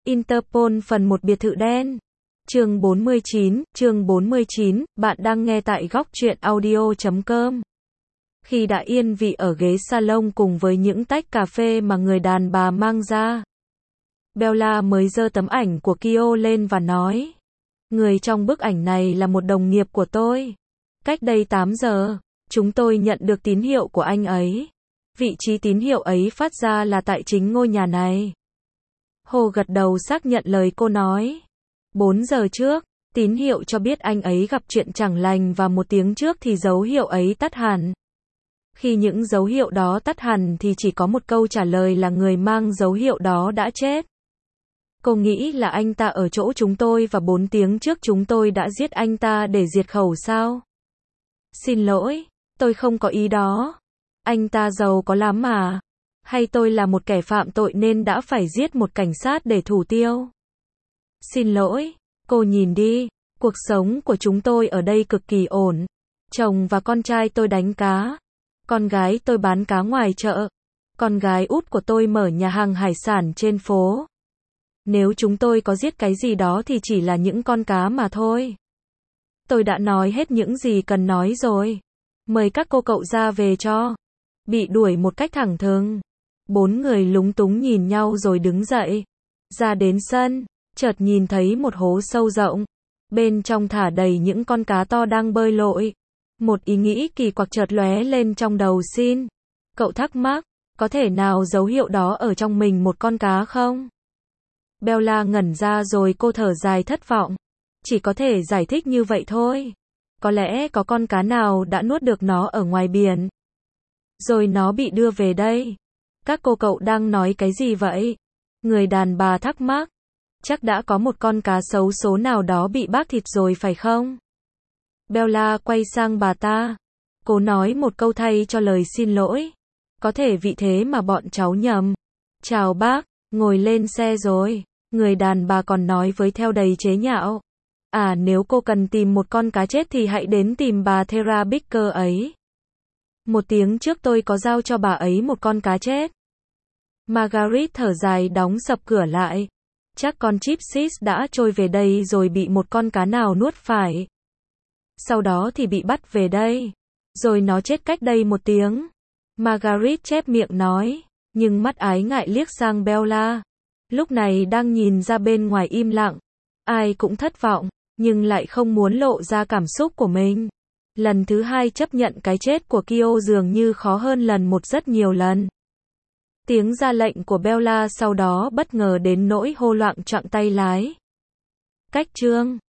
Interpol phần 1 biệt thự đen. Chương 49, bạn đang nghe tại góc truyện audio.com. Khi đã yên vị ở ghế salon cùng với những tách cà phê mà người đàn bà mang ra, Bella mới giơ tấm ảnh của Kyo lên và nói: người trong bức ảnh này là một đồng nghiệp của tôi. Cách đây 8 giờ, chúng tôi nhận được tín hiệu của anh ấy. Vị trí tín hiệu ấy phát ra là tại chính ngôi nhà này. Hồ gật đầu xác nhận lời cô nói. 4 giờ trước, tín hiệu cho biết anh ấy gặp chuyện chẳng lành và 1 tiếng trước thì dấu hiệu ấy tắt hẳn. Khi những dấu hiệu đó tắt hẳn thì chỉ có một câu trả lời là người mang dấu hiệu đó đã chết. Cô nghĩ là anh ta ở chỗ chúng tôi và 4 tiếng trước chúng tôi đã giết anh ta để diệt khẩu sao? Xin lỗi, tôi không có ý đó. Anh ta giàu có lắm mà. Hay tôi là một kẻ phạm tội nên đã phải giết một cảnh sát để thủ tiêu? Xin lỗi, cô nhìn đi, cuộc sống của chúng tôi ở đây cực kỳ ổn. Chồng và con trai tôi đánh cá. Con gái tôi bán cá ngoài chợ. Con gái út của tôi mở nhà hàng hải sản trên phố. Nếu chúng tôi có giết cái gì đó thì chỉ là những con cá mà thôi. Tôi đã nói hết những gì cần nói rồi. Mời các cô cậu ra về cho. Bị đuổi một cách thẳng thừng. 4 người lúng túng nhìn nhau rồi đứng dậy. Ra đến sân, chợt nhìn thấy một hố sâu rộng. Bên trong thả đầy những con cá to đang bơi lội. Một ý nghĩ kỳ quặc chợt lóe lên trong đầu Sin. Cậu thắc mắc, có thể nào dấu hiệu đó ở trong mình một con cá không? Bella ngẩn ra rồi cô thở dài thất vọng. Chỉ có thể giải thích như vậy thôi. Có lẽ có con cá nào đã nuốt được nó ở ngoài biển. Rồi nó bị đưa về đây. Các cô cậu đang nói cái gì vậy? Người đàn bà thắc mắc. Chắc đã có một con cá xấu số nào đó bị bác thịt rồi phải không? Bella quay sang bà ta. Cô nói một câu thay cho lời xin lỗi. Có thể vì thế mà bọn cháu nhầm. Chào bác, ngồi lên xe rồi. Người đàn bà còn nói với theo đầy chế nhạo. À, nếu cô cần tìm một con cá chết thì hãy đến tìm bà Thera Baker ấy. 1 tiếng trước tôi có giao cho bà ấy một con cá chết. Margaret thở dài đóng sập cửa lại. Chắc con Gypsies đã trôi về đây rồi bị một con cá nào nuốt phải. Sau đó thì bị bắt về đây. Rồi nó chết cách đây 1 tiếng. Margaret chép miệng nói. Nhưng mắt ái ngại liếc sang Bella. Lúc này đang nhìn ra bên ngoài im lặng. Ai cũng thất vọng, nhưng lại không muốn lộ ra cảm xúc của mình. Lần thứ 2 chấp nhận cái chết của Kyo dường như khó hơn lần 1 rất nhiều lần. Tiếng ra lệnh của Bella sau đó bất ngờ đến nỗi hô loạn choạng tay lái. Cách chương